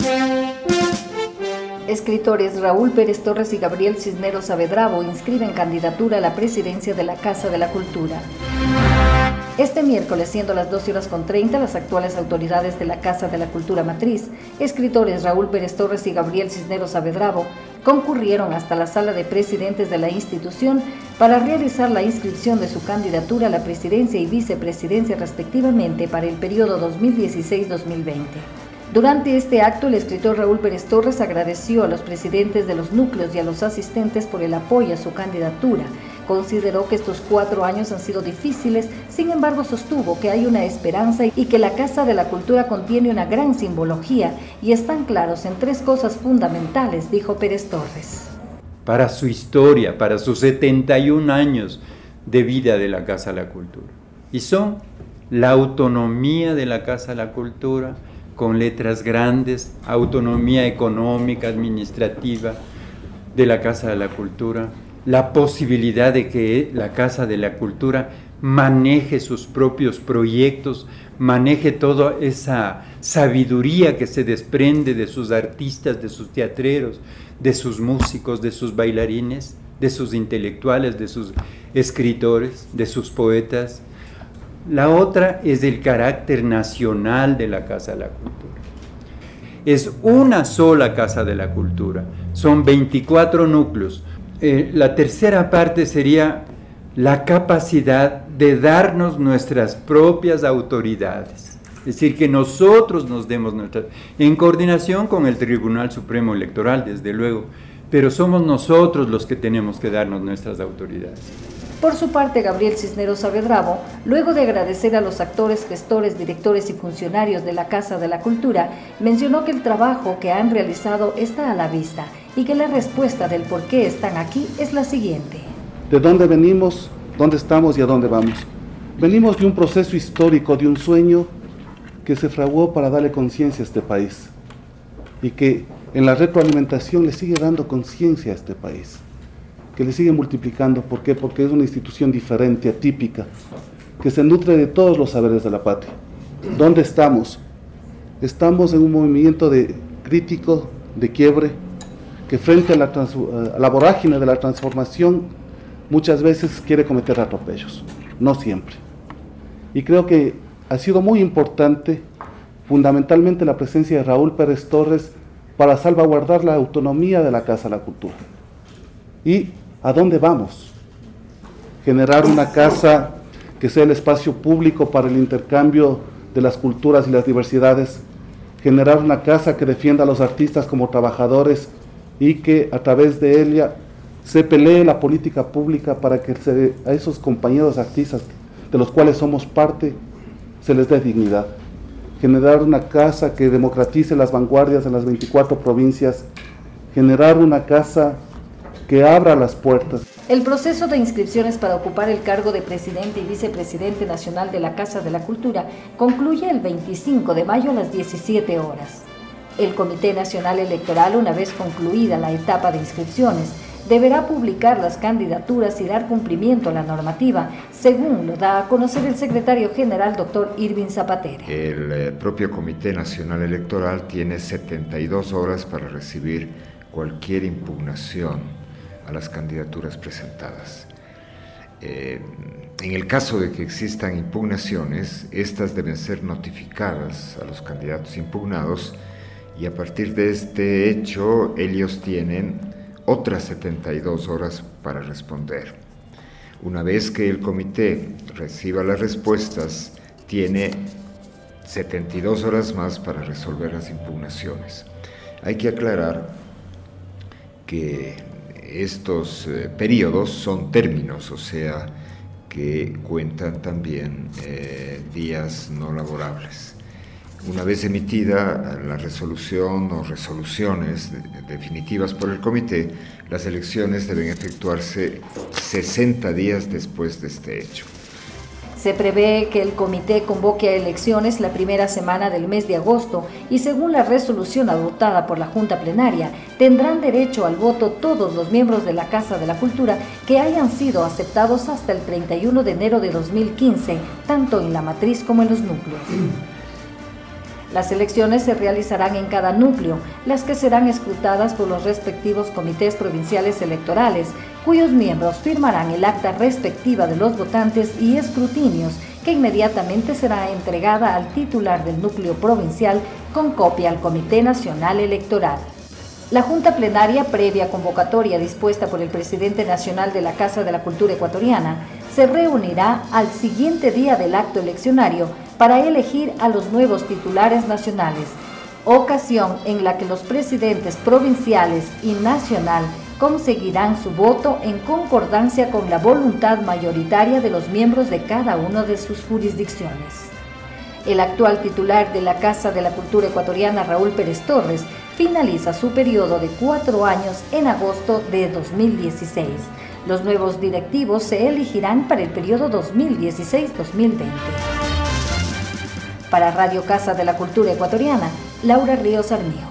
Escritores Raúl Pérez Torres y Gabriel Cisneros Saavedrabo inscriben candidatura a la presidencia de la Casa de la Cultura. Este miércoles, siendo las 12:30, las actuales autoridades de la Casa de la Cultura Matriz, escritores Raúl Pérez Torres y Gabriel Cisneros Saavedrabo, concurrieron hasta la sala de presidentes de la institución para realizar la inscripción de su candidatura a la presidencia y vicepresidencia respectivamente para el periodo 2016-2020. Durante este acto, el escritor Raúl Pérez Torres agradeció a los presidentes de los núcleos y a los asistentes por el apoyo a su candidatura. Consideró que estos 4 años han sido difíciles, sin embargo sostuvo que hay una esperanza y que la Casa de la Cultura contiene una gran simbología y están claros en 3 cosas fundamentales, dijo Pérez Torres. Para su historia, para sus 71 años de vida de la Casa de la Cultura. Y son la autonomía de la Casa de la Cultura, con letras grandes, autonomía económica, administrativa de la Casa de la Cultura, la posibilidad de que la Casa de la Cultura maneje sus propios proyectos, maneje toda esa sabiduría que se desprende de sus artistas, de sus teatreros, de sus músicos, de sus bailarines, de sus intelectuales, de sus escritores, de sus poetas. La otra es el carácter nacional de la Casa de la Cultura. Es una sola Casa de la Cultura, son 24 núcleos. La tercera parte sería la capacidad de darnos nuestras propias autoridades. Es decir, que nosotros nos demos nuestras, en coordinación con el Tribunal Supremo Electoral, desde luego, pero somos nosotros los que tenemos que darnos nuestras autoridades. Por su parte, Gabriel Cisneros Saavedrabo, luego de agradecer a los actores, gestores, directores y funcionarios de la Casa de la Cultura, mencionó que el trabajo que han realizado está a la vista y que la respuesta del por qué están aquí es la siguiente. ¿De dónde venimos, dónde estamos y a dónde vamos? Venimos de un proceso histórico, de un sueño que se fraguó para darle conciencia a este país y que en la retroalimentación le sigue dando conciencia a este país, que le sigue multiplicando. ¿Por qué? Porque es una institución diferente, atípica, que se nutre de todos los saberes de la patria. ¿Dónde estamos? Estamos en un movimiento crítico, de quiebre, que frente a la vorágine de la transformación muchas veces quiere cometer atropellos, no siempre. Y creo que ha sido muy importante, fundamentalmente, la presencia de Raúl Pérez Torres para salvaguardar la autonomía de la Casa de la Cultura. ¿Y a dónde vamos? Generar una casa que sea el espacio público para el intercambio de las culturas y las diversidades, generar una casa que defienda a los artistas como trabajadores y que a través de ella se pelee la política pública para que a esos compañeros artistas de los cuales somos parte se les dé dignidad. Generar una casa que democratice las vanguardias en las 24 provincias, generar una casa que abra las puertas. El proceso de inscripciones para ocupar el cargo de presidente y vicepresidente nacional de la Casa de la Cultura concluye el 25 de mayo a las 17 horas. El Comité Nacional Electoral, una vez concluida la etapa de inscripciones, deberá publicar las candidaturas y dar cumplimiento a la normativa, según lo da a conocer el secretario general, doctor Irving Zapatero. El propio Comité Nacional Electoral tiene 72 horas para recibir cualquier impugnación a las candidaturas presentadas. En el caso de que existan impugnaciones, estas deben ser notificadas a los candidatos impugnados y a partir de este hecho ellos tienen otras 72 horas para responder. Una vez que el comité reciba las respuestas, tiene 72 horas más para resolver las impugnaciones. Hay que aclarar que estos periodos son términos, o sea, que cuentan también días no laborables. Una vez emitida la resolución o resoluciones definitivas por el comité, las elecciones deben efectuarse 60 días después de este hecho. Se prevé que el comité convoque a elecciones la primera semana del mes de agosto y, según la resolución adoptada por la Junta Plenaria, tendrán derecho al voto todos los miembros de la Casa de la Cultura que hayan sido aceptados hasta el 31 de enero de 2015, tanto en la matriz como en los núcleos. Las elecciones se realizarán en cada núcleo, las que serán escrutadas por los respectivos comités provinciales electorales, cuyos miembros firmarán el acta respectiva de los votantes y escrutinios, que inmediatamente será entregada al titular del núcleo provincial con copia al Comité Nacional Electoral. La Junta Plenaria, previa convocatoria dispuesta por el presidente nacional de la Casa de la Cultura Ecuatoriana, se reunirá al siguiente día del acto eleccionario para elegir a los nuevos titulares nacionales, ocasión en la que los presidentes provinciales y nacional conseguirán su voto en concordancia con la voluntad mayoritaria de los miembros de cada una de sus jurisdicciones. El actual titular de la Casa de la Cultura Ecuatoriana, Raúl Pérez Torres, finaliza su periodo de 4 años en agosto de 2016. Los nuevos directivos se elegirán para el periodo 2016-2020. Para Radio Casa de la Cultura Ecuatoriana, Laura Ríos Armijo.